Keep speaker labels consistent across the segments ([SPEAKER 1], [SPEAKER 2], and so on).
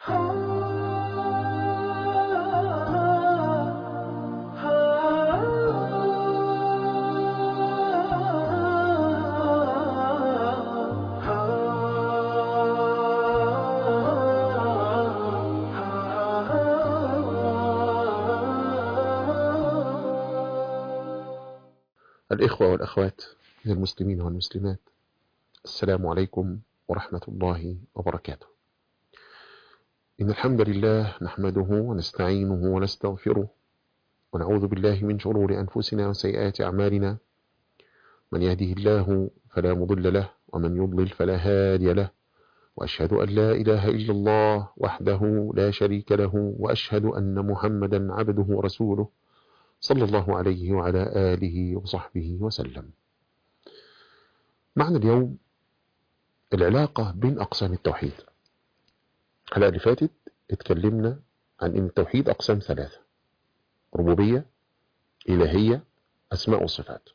[SPEAKER 1] الإخوة والأخوات من المسلمين والمسلمات، السلام عليكم ورحمة الله وبركاته. إن الحمد لله نحمده ونستعينه ونستغفره ونعوذ بالله من شرور أنفسنا وسيئات أعمالنا، من يهده الله فلا مضل له ومن يضلل فلا هادي له، وأشهد أن لا إله إلا الله وحده لا شريك له، وأشهد أن محمدا عبده ورسوله صلى الله عليه وعلى آله وصحبه وسلم. معنى اليوم العلاقة بين أقسام التوحيد. الحلقة اللي فاتت اتكلمنا عن أن التوحيد أقسام ثلاثة: ربوبية، إلهية، أسماء وصفات.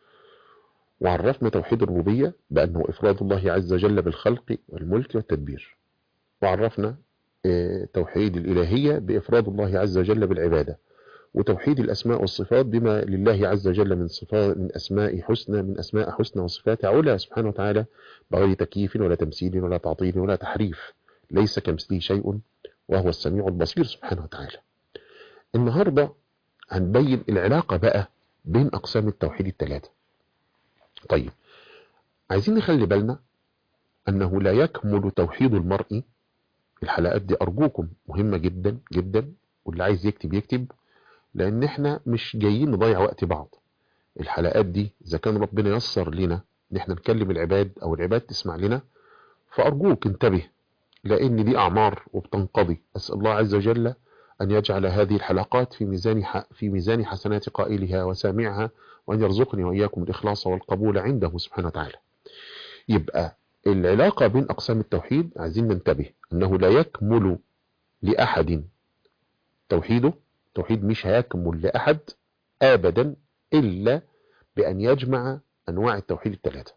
[SPEAKER 1] وعرفنا توحيد الربوبية بأنه إفراد الله عز وجل بالخلق والملك والتدبير. وعرفنا توحيد الإلهية بإفراد الله عز وجل بالعبادة. وتوحيد الأسماء والصفات بما لله عز وجل من صفات، من أسماء حسنى وصفات علا سبحانه وتعالى، بغير تكييف ولا تمثيل ولا تعطيل ولا تحريف، ليس كمثله شيء وهو السميع البصير سبحانه وتعالى. النهاردة هنبين العلاقة بقى بين أقسام التوحيد الثلاثة. طيب، عايزين نخلي بالنا أنه لا يكمل توحيد المرء. الحلقات دي أرجوكم مهمة جدا جدا، واللي عايز يكتب يكتب، لأن احنا مش جايين نضيع وقت بعض. الحلقات دي إذا كان ربنا يسر لنا ان احنا نكلم العباد أو العباد تسمع لنا، فأرجوك انتبه، لأن دي أعمار وبتنقضي. أسأل الله عز وجل أن يجعل هذه الحلقات في ميزان حسنات قائلها وسامعها، وأن يرزقني وإياكم الإخلاص والقبول عنده سبحانه وتعالى. يبقى العلاقة بين أقسام التوحيد عايزين ننتبه أنه لا يكمل لأحد توحيده. توحيد مش هيكمل لأحد أبدا إلا بأن يجمع أنواع التوحيد الثلاثة،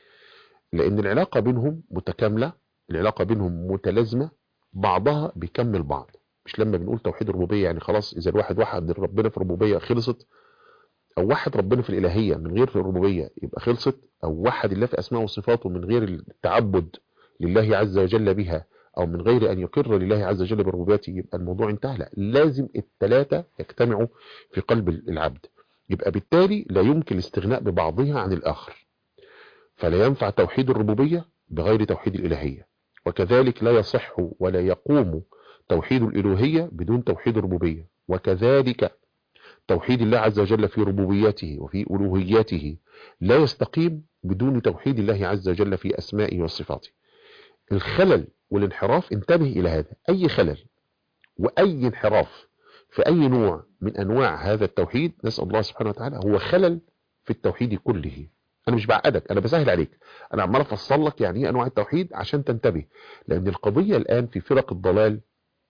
[SPEAKER 1] لأن العلاقة بينهم متكاملة، العلاقة بينهم متلازمة، بعضها بيكمل بعض. مش لما بنقول توحيد الربوبية يعني خلاص إذا الواحد وحد ربنا في الربوبية خلصت، أو وحد ربنا في الإلهية من غير الربوبية يبقى خلصت، أو وحد الله في أسماء وصفاته من غير التعبد لله عز وجل بها، أو من غير أن يقر لله عز وجل بربوبيته، يبقى الموضوع انتهى. لا، لازم الثلاثة يجتمعوا في قلب العبد. يبقى بالتالي لا يمكن الاستغناء ببعضها عن الآخر، فلا ينفع توحيد الربوبية بغير توحيد الإلهية، وكذلك لا يصح ولا يقوم توحيد الإلوهية بدون توحيد الربوبية، وكذلك توحيد الله عز وجل في ربوبيته وفي ألوهيته لا يستقيم بدون توحيد الله عز وجل في أسمائه وصفاته. الخلل والانحراف، انتبه إلى هذا، أي خلل وأي انحراف في أي نوع من أنواع هذا التوحيد، نسأل الله سبحانه وتعالى، هو خلل في التوحيد كله. أنا مش بعقدك، أنا بسهل عليك، أنا عمال أفصل لك يعني إيه أنواع التوحيد عشان تنتبه. لأن القضية الآن في فرق الضلال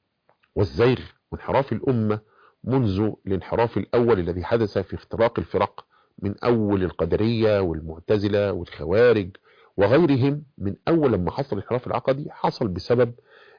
[SPEAKER 1] والزيغ وانحراف الأمة منذ الانحراف الأول الذي حدث في افتراق الفرق، من أول القدرية والمعتزلة والخوارج وغيرهم. من أول لما حصل الانحراف العقدي حصل بسبب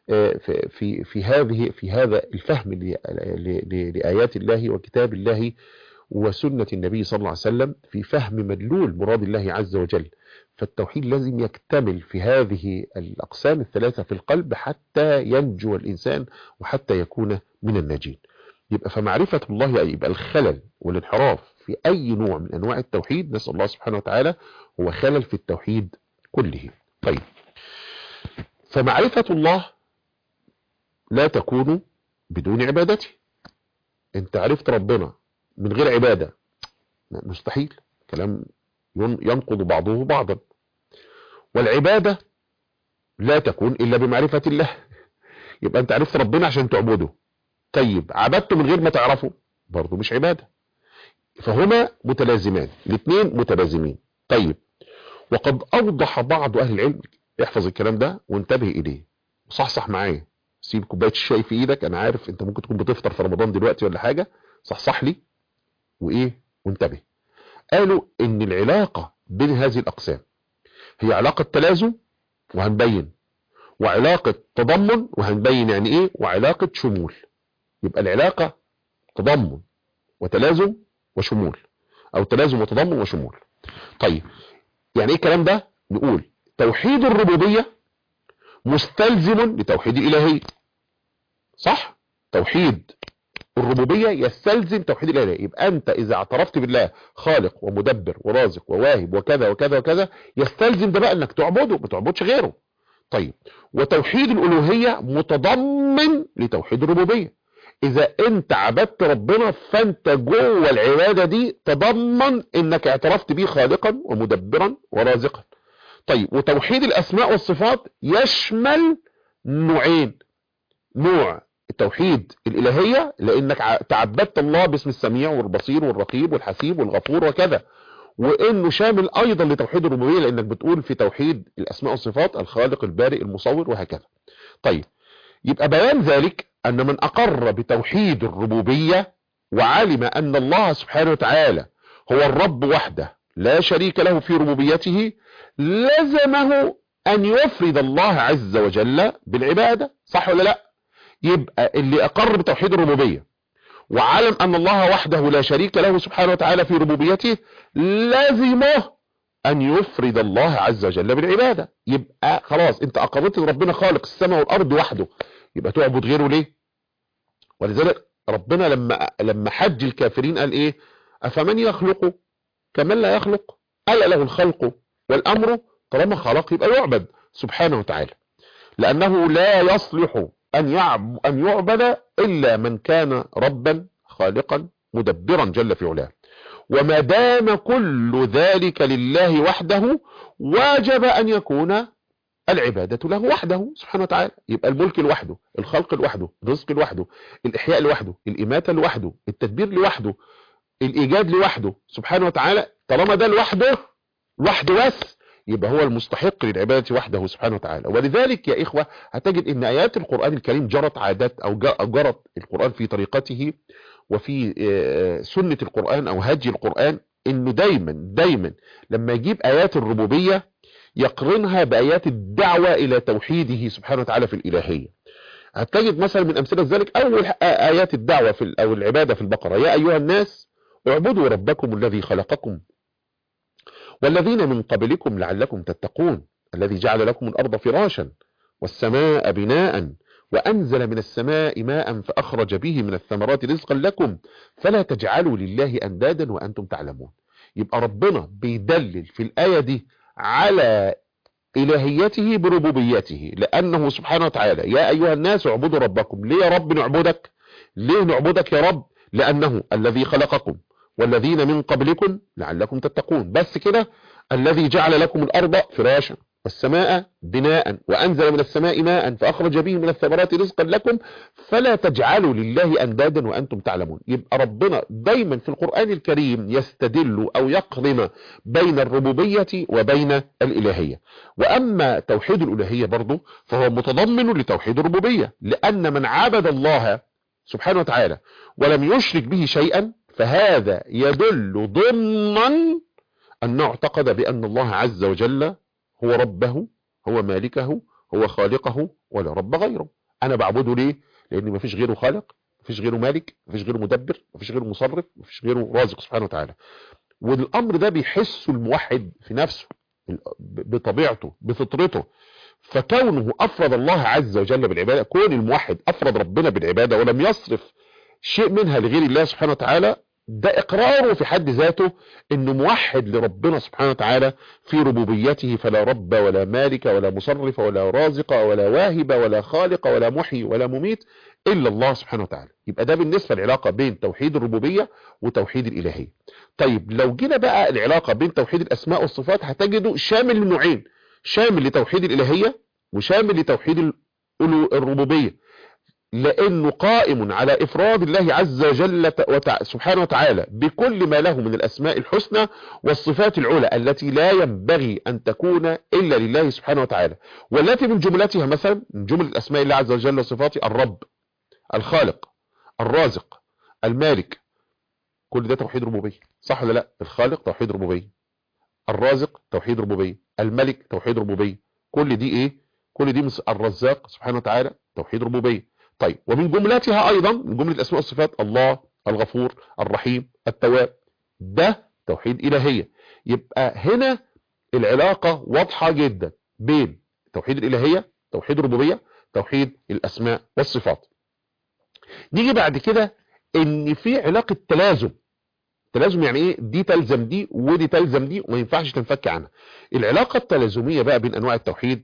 [SPEAKER 1] في هذا الفهم لآيات الله وكتاب الله وسنة النبي صلى الله عليه وسلم، في فهم مدلول مراد الله عز وجل. فالتوحيد لازم يكتمل في هذه الأقسام الثلاثة في القلب حتى ينجو الإنسان وحتى يكون من الناجين. يبقى فمعرفة الله يبقى الخلل والانحراف في أي نوع من أنواع التوحيد، نسأل الله سبحانه وتعالى، هو خلل في التوحيد كله. طيب، فمعرفة الله لا تكون بدون عبادته. انت عرفت ربنا من غير عبادة مستحيل، كلام ينقض بعضه بعضا. والعبادة لا تكون إلا بمعرفة الله. يبقى انت عرفت ربنا عشان تعبده، طيب عبدته من غير ما تعرفه برضه مش عبادة. فهما متلازمان، الاثنين متلازمين. طيب، وقد أوضح بعض أهل العلم، احفظ الكلام ده وانتبه إليه وصحصح معايا، سيب كوبايه الشاي في ايدك، انا عارف انت ممكن تكون بتفطر في رمضان دلوقتي ولا حاجة، صحصح لي وايه وانتبه. قالوا ان العلاقة بين هذه الاقسام هي علاقة تلازم، وهنبين، وعلاقة تضمن، وهنبين يعني ايه وعلاقة شمول. يبقى العلاقة تضمن وتلازم وشمول، او تلازم وتضمن وشمول. طيب يعني ايه الكلام ده؟ نقول توحيد الربوبية مستلزم لتوحيد الالهية، صح؟ توحيد الربوبية يستلزم توحيد الالهية. يبقى انت اذا اعترفت بالله خالق ومدبر ورازق وواهب وكذا وكذا وكذا، يستلزم ده بقى انك تعبده، ما تعبدش غيره. طيب وتوحيد الالوهية متضمن لتوحيد الربوبية. اذا انت عبدت ربنا فانت جوه العبادة دي تضمن انك اعترفت بيه خالقا ومدبرا ورازقا. طيب وتوحيد الاسماء والصفات يشمل نوعين: نوع التوحيد الالهية لانك تعبدت الله باسم السميع والبصير والرقيب والحسيب والغفور وكذا، وانه شامل ايضا لتوحيد الربوبية لانك بتقول في توحيد الاسماء والصفات الخالق البارئ المصور وهكذا. طيب يبقى بيان ذلك ان من اقر بتوحيد الربوبية وعلم ان الله سبحانه وتعالى هو الرب وحده لا شريك له في ربوبيته، لزمه ان يفرد الله عز وجل بالعبادة، صح ولا لا؟ يبقى اللي اقر بتوحيد الربوبية وعلم ان الله وحده لا شريك له سبحانه وتعالى في ربوبيته، لازمه ان يفرد الله عز وجل بالعبادة. يبقى خلاص انت اقررت ان ربنا خالق السماء والارض وحده، يبقى تعبد غيره ليه؟ ولذلك ربنا لما حج الكافرين قال ايه؟ افمن يخلق كمن لا يخلق، الا له الخلق والامر. طالما خلق يبقى يعبد سبحانه وتعالى، لانه لا يصلح ان يعبد الا من كان ربا خالقا مدبرا جل في علاه. وما دام كل ذلك لله وحده واجب ان يكون العبادة له وحده سبحانه وتعالى. يبقى الملك لوحده، الخلق لوحده، الرزق لوحده، الإحياء لوحده، الإماتة لوحده، التدبير لوحده، الإيجاد لوحده سبحانه وتعالى. طالما ده لوحده بس، يبقى هو المستحق للعبادة وحده سبحانه وتعالى. ولذلك يا إخوة هتجد إن آيات القرآن الكريم جرت عادات أو جرت القرآن في طريقته وفي سنة القرآن أو هدي القرآن، إنه دايما لما يجيب آيات الربوبية يقرنها بآيات الدعوة إلى توحيده سبحانه وتعالى في الإلهية. هتجد مثلا من أمثلة ذلك أول آيات الدعوة أو العبادة في البقرة: يا أيها الناس اعبدوا ربكم الذي خلقكم والذين من قبلكم لعلكم تتقون الذي جعل لكم الأرض فراشا والسماء بناء وأنزل من السماء ماء فأخرج به من الثمرات رزقا لكم فلا تجعلوا لله أندادا وأنتم تعلمون. يبقى ربنا بيدلل في الآية دي على إلهيته بربوبيته، لأنه سبحانه وتعالى يا أيها الناس اعبدوا ربكم. ليه يا رب نعبدك؟ ليه نعبدك يا رب؟ لأنه الذي خلقكم والذين من قبلكم لعلكم تتقون. بس كده؟ الذي جعل لكم الأرض فراشا والسماء بناء وأنزل من السماء ماء فأخرج به من الثمرات رزقا لكم فلا تجعلوا لله أندادا وأنتم تعلمون. يبقى ربنا دايما في القرآن الكريم يستدل أو يقرن بين الربوبية وبين الإلهية. وأما توحيد الإلهية برضه فهو متضمن لتوحيد الربوبية، لأن من عبد الله سبحانه وتعالى ولم يشرك به شيئا فهذا يدل ضمنا أنه اعتقد بأن الله عز وجل هو ربه، هو مالكه، هو خالقه، ولا رب غيره. أنا بعبده ليه؟ لأن مفيش غيره خالق، مفيش غيره مالك، مفيش غيره مدبر، مفيش غيره مصرف، مفيش غيره رازق سبحانه وتعالى. والأمر ده بيحسه الموحد في نفسه بطبيعته بفطرته. فكونه أفرد الله عز وجل بالعبادة، كون الموحد أفرد ربنا بالعبادة ولم يصرف شيء منها لغير الله سبحانه وتعالى، ده إقراره في حد ذاته إنه موحد لربنا سبحانه وتعالى في ربوبيته، فلا رب ولا مالك ولا مصرف ولا رازق ولا واهب ولا خالق ولا محيي ولا مميت إلا الله سبحانه وتعالى. يبقى ده بالنسبة للعلاقة بين توحيد الربوبية وتوحيد الإلهية. طيب لو جينا بقى العلاقة بين توحيد الأسماء والصفات هتجده شامل لنوعين: شامل لتوحيد الإلهية وشامل لتوحيد الربوبية، لأنه قائم على إفراد الله عز وجل سبحانه وتعالى بكل ما له من الأسماء الحسنى والصفات العلى التي لا ينبغي أن تكون إلا لله سبحانه وتعالى، والتي من جملتها مثلا من جمل الأسماء الله عز وجل وصفاته الرب، الخالق، الرازق، المالك. كل ده توحيد ربوبية، صح ولا لا؟ الخالق توحيد ربوبية، الرازق توحيد ربوبية، الملك توحيد ربوبية. كل دي ايه؟ كل دي الرزاق سبحانه وتعالى توحيد ربوبية. طيب ومن جملتها ايضا من جملة الاسماء والصفات الله الغفور الرحيم التواب، ده توحيد الهية. يبقى هنا العلاقة واضحة جدا بين توحيد الالهية، توحيد الربوبية، توحيد الاسماء والصفات. نيجي بعد كده ان في علاقة تلازم. تلازم يعني ايه؟ دي تلزم دي ودي تلزم دي وما ينفعش تنفك عنها. العلاقة التلازمية بقى بين انواع التوحيد،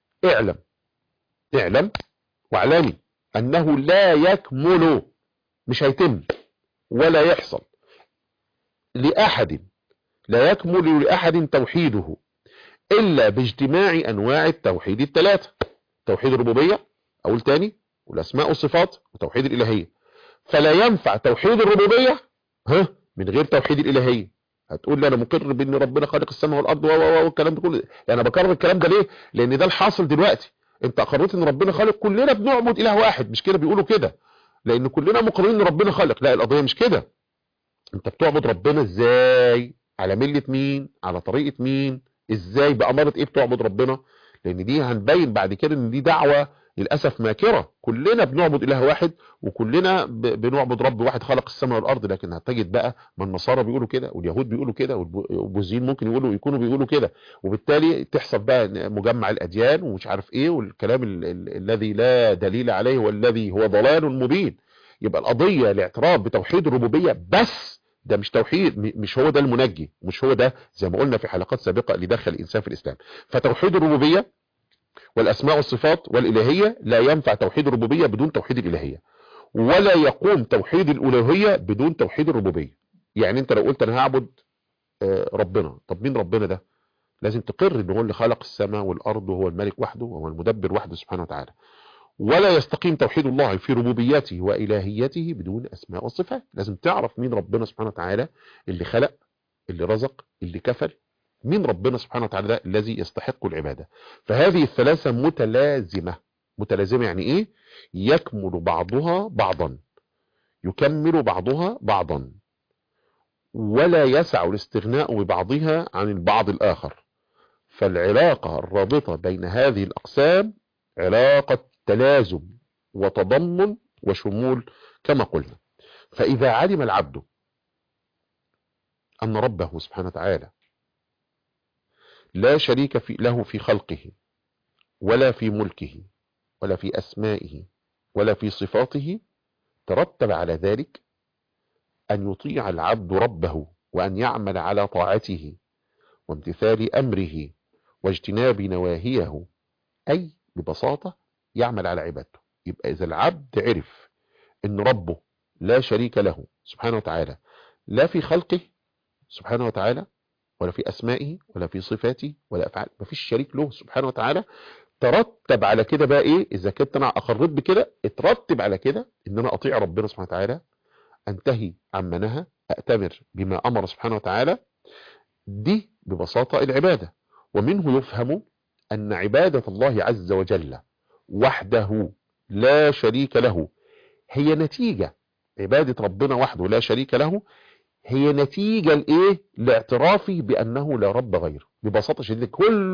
[SPEAKER 1] اعلم واعلمي انه لا يكمل، مش هيتم ولا يحصل لأحد، لا يكمل لأحد توحيده إلا باجتماع أنواع التوحيد الثلاثة: توحيد الربوبية، أقول تاني، والأسماء والصفات، وتوحيد الإلهية. فلا ينفع توحيد الربوبية من غير توحيد الإلهية. هتقول لي أنا مقر بأن ربنا خالق السماء والأرض والكلام ده كله. أنا بكرر الكلام ده ليه؟ لأن ده الحاصل دلوقتي. أنت أقررت أن ربنا خالق، كلنا بنعبد إله واحد، مش كده بيقولوا كده؟ لأن كلنا مقررين أن ربنا خالق. لا، القضية مش كده. انت بتعبد ربنا ازاي؟ على ملة مين؟ على طريقة مين؟ ازاي؟ بأمارة ايه بتعبد ربنا؟ لان دي هنبين بعد كده ان دي دعوة للأسف ماكرة. كلنا بنعبد اله واحد، وكلنا بنعبد رب واحد خلق السماء والارض. لكن هتجد بقى ما النصارى بيقولوا كده، واليهود بيقولوا كده، والبوذيين ممكن يكونوا بيقولوا كده، وبالتالي تحصل بقى مجمع الاديان ومش عارف ايه، والكلام الذي لا دليل عليه والذي هو ضلال مبين. يبقى القضية الاعتراف بتوحيد الربوبية بس، ده مش توحيد، مش هو ده المنجي، مش هو ده زي ما قلنا في حلقات سابقة اللي دخل الإنسان في الإسلام. فتوحيد الربوبية والأسماء والصفات والإلهية لا ينفع توحيد الربوبية بدون توحيد الإلهية، ولا يقوم توحيد الألوهية بدون توحيد الربوبية. يعني أنت لو قلت أنا هعبد ربنا، طب مين ربنا ده؟ لازم تقر إنه هو اللي خلق السماء والأرض، وهو الملك وحده، وهو المدبر وحده سبحانه وتعالى. ولا يستقيم توحيد الله في ربوبيته وإلهيته بدون أسماء وصفات. لازم تعرف مين ربنا سبحانه وتعالى، اللي خلق، اللي رزق، اللي كفل. مين ربنا سبحانه وتعالى ده الذي يستحق العبادة. فهذه الثلاثة متلازمة. متلازمة يعني إيه؟ يكمل بعضها بعضا، يكمل بعضها بعضا، ولا يسع الاستغناء ببعضها عن البعض الآخر. فالعلاقة الرابطة بين هذه الأقسام علاقة تلازم وتضمن وشمول كما قلنا. فإذا علم العبد أن ربه سبحانه وتعالى لا شريك له في خلقه ولا في ملكه ولا في أسمائه ولا في صفاته، ترتب على ذلك أن يطيع العبد ربه، وأن يعمل على طاعته وامتثال أمره واجتناب نواهيه، أي ببساطة يعمل على عبادته. يبقى إذا العبد عرف أن ربه لا شريك له سبحانه وتعالى، لا في خلقه سبحانه وتعالى ولا في أسمائه ولا في صفاته ولا أفعال، مفيش شريك له سبحانه وتعالى، ترتب على كده بقى إيه؟ إذا كنت أنا أقررت بكده، اترتب على كده إن أنا أطيع ربنا سبحانه وتعالى، أنتهي عما نهى، أأتمر بما أمر سبحانه وتعالى. دي ببساطة العبادة. ومنه يفهم أن عبادة الله عز وجل وحده لا شريك له هي نتيجة، عبادة ربنا وحده لا شريك له هي نتيجة لإيه؟ لاعترافي بأنه لا رب غيره. ببساطة شديدة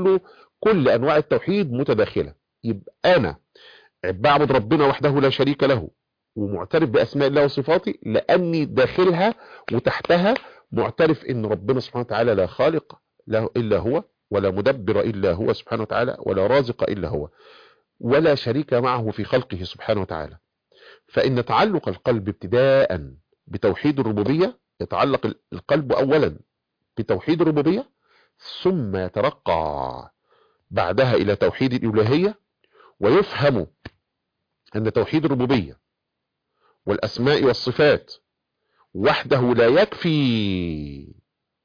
[SPEAKER 1] كل أنواع التوحيد متداخلة. يبقى أنا بعبد ربنا وحده لا شريك له ومعترف بأسماء الله وصفاته، لأني داخلها وتحتها معترف إن ربنا سبحانه وتعالى لا خالق له إلا هو، ولا مدبر إلا هو سبحانه وتعالى، ولا رازق إلا هو، ولا شريك معه في خلقه سبحانه وتعالى. فإن تعلق القلب ابتداء بتوحيد الربوبية، يتعلق القلب أولا بتوحيد الربوبية، ثم يترقى بعدها إلى توحيد الإلهية، ويفهم أن توحيد الربوبية والأسماء والصفات وحده لا يكفي.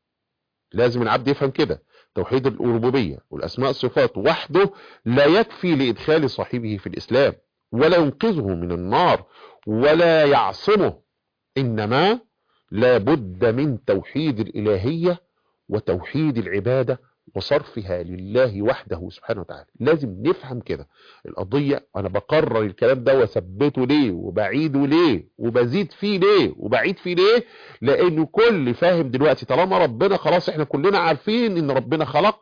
[SPEAKER 1] لازم العبد يفهم كده، توحيد الربوبية والأسماء والصفات وحده لا يكفي لإدخال صاحبه في الإسلام، ولا ينقذه من النار، ولا يعصمه. إنما لا بد من توحيد الإلهية وتوحيد العبادة وصرفها لله وحده سبحانه وتعالى. لازم نفهم كده القضية. أنا بقرر الكلام ده وثبته ليه وبعيده ليه وبزيد فيه ليه وبعيد فيه ليه؟ لأنه كل فاهم دلوقتي طالما ربنا خلاص، احنا كلنا عارفين ان ربنا خلق،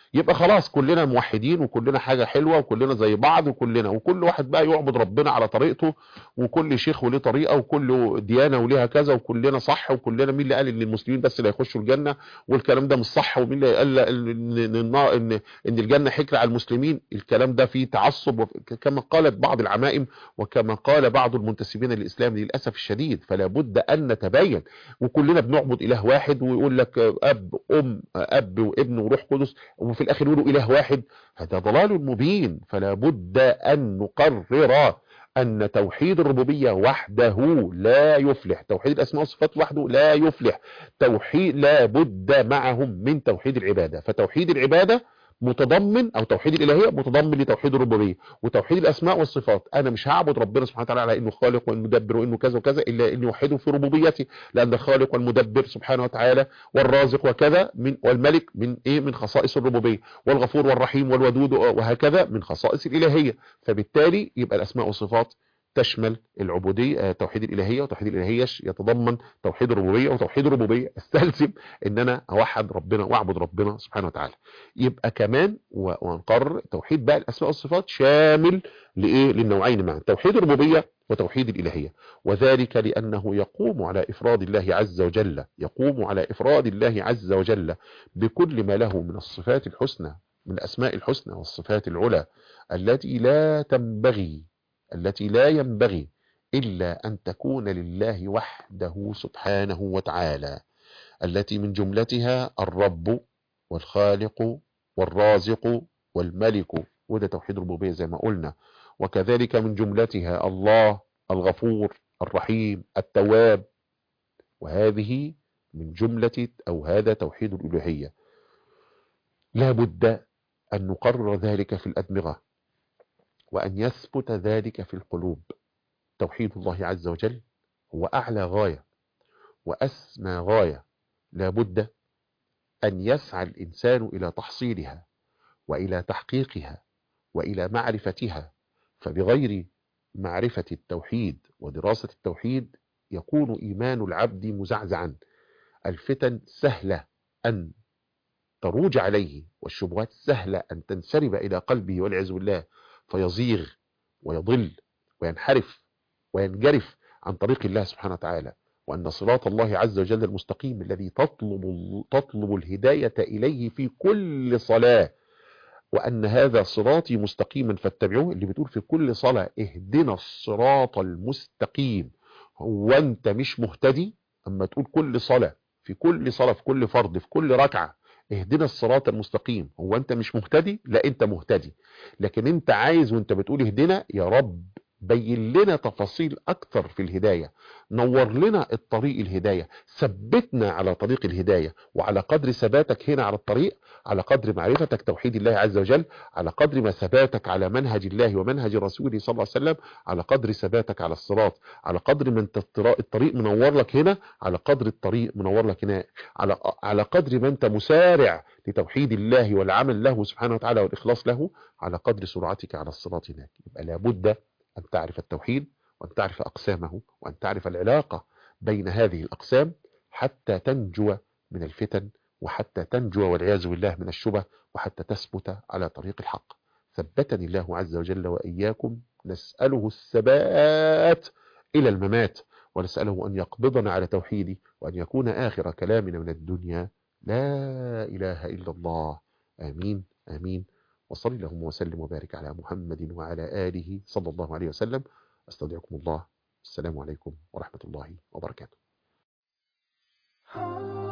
[SPEAKER 1] يبقى خلاص كلنا موحدين وكلنا حاجة حلوة وكلنا زي بعض وكل واحد بقى يعبد ربنا على طريقته، وكل شيخ وليه طريقة وكل ديانة وليها كذا وكلنا صح، وكلنا مين اللي قال ان المسلمين بس اللي هيخشوا الجنة والكلام ده مش صح، ومين اللي قال ان الجنة حكر على المسلمين. الكلام ده فيه تعصب كما قالت بعض العمائم وكما قال بعض المنتسبين للإسلام للأسف الشديد. فلا بد أن نتبين، وكلنا بنعبد إله واحد، ويقول لك أب وابن وروح قدس، وفي الآخر يقولوا إله واحد. هذا ضلال مبين. فلا بد أن نقرر أن توحيد الربوبية وحده لا يفلح، توحيد الأسماء والصفات وحده لا يفلح، توحيد لا بد معهم من توحيد العبادة. فتوحيد العبادة متضمن، او توحيد الالهيه متضمن لتوحيد الربوبيه وتوحيد الاسماء والصفات. انا مش هعبد ربنا سبحانه وتعالى على انه خالق وانه مدبر وانه كذا وكذا الا اني اوحده في ربوبيته، لان الخالق والمدبر سبحانه وتعالى والرازق وكذا والملك من خصائص الربوبيه، والغفور والرحيم والودود وهكذا من خصائص الالهيه. فبالتالي يبقى الاسماء والصفات تشمل العبودية، توحيد الإلهية، وتوحيد الإلهية يتضمن توحيد الربوبية، وتوحيد الربوبية استلزم ان انا اوحد ربنا واعبد ربنا سبحانه وتعالى. يبقى كمان ونقرر توحيد بقى الأسماء والصفات شامل لإيه؟ للنوعين معا، توحيد الربوبية وتوحيد الإلهية. وذلك لأنه يقوم على إفراد الله عز وجل، يقوم على إفراد الله عز وجل بكل ما له من الصفات الحسنى، من الأسماء الحسنى والصفات العلى التي لا ينبغي إلا أن تكون لله وحده سبحانه وتعالى، التي من جملتها الرب والخالق والرازق والملك، وده توحيد الربوبية زي ما قلنا. وكذلك من جملتها الله الغفور الرحيم التواب، وهذه من جملة أو هذا توحيد الألوهية. لا بد أن نقرر ذلك في الأدمغة وأن يثبت ذلك في القلوب. توحيد الله عز وجل هو أعلى غاية وأسمى غاية، لا بد أن يسعى الإنسان إلى تحصيلها وإلى تحقيقها وإلى معرفتها. فبغير معرفة التوحيد ودراسة التوحيد يكون إيمان العبد مزعزعا، الفتن سهلة أن تروج عليه والشبهات سهلة أن تنسرب إلى قلبه والعياذ بالله، فيزيغ ويضل وينحرف وينجرف عن طريق الله سبحانه وتعالى. وأن صراط الله عز وجل المستقيم الذي تطلب الهداية إليه في كل صلاة، وأن هذا صراطي مستقيما فاتبعوه، اللي بتقول في كل صلاة اهدنا الصراط المستقيم، هو أنت مش مهتدي؟ أما تقول كل صلاة في كل صلاة في كل فرض في كل ركعة اهدنا الصراط المستقيم، هو أنت مش مهتدي؟ لا أنت مهتدي، لكن أنت عايز وأنت بتقول اهدنا يا رب بين لنا تفاصيل أكثر في الهداية، نور لنا الطريق الهداية، ثبتنا على طريق الهداية. وعلى قدر ثباتك هنا على الطريق، على قدر معرفتك توحيد الله عز وجل، على قدر ما ثباتك على منهج الله ومنهج رسوله صلى الله عليه وسلم، على قدر ثباتك على الصراط، على قدر ما انت الطريق منور لك هنا، على قدر الطريق منور لك هنا، على قدر ما انت مسارع لتوحيد الله والعمل له سبحانه وتعالى والإخلاص له، على قدر سرعتك على الصراط هناك. يبقى لابد أن تعرف التوحيد وأن تعرف أقسامه وأن تعرف العلاقة بين هذه الأقسام حتى تنجو من الفتن، وحتى تنجو والعياذ بالله من الشبه، وحتى تثبت على طريق الحق. ثبتني الله عز وجل وإياكم، نسأله الثبات إلى الممات، ونسأله أن يقبضنا على توحيده، وأن يكون آخر كلامنا من الدنيا لا إله إلا الله. آمين آمين. وصلي اللهم وسلم وبارك على محمد وعلى آله صلى الله عليه وسلم. أستودعكم الله. السلام عليكم ورحمة الله وبركاته.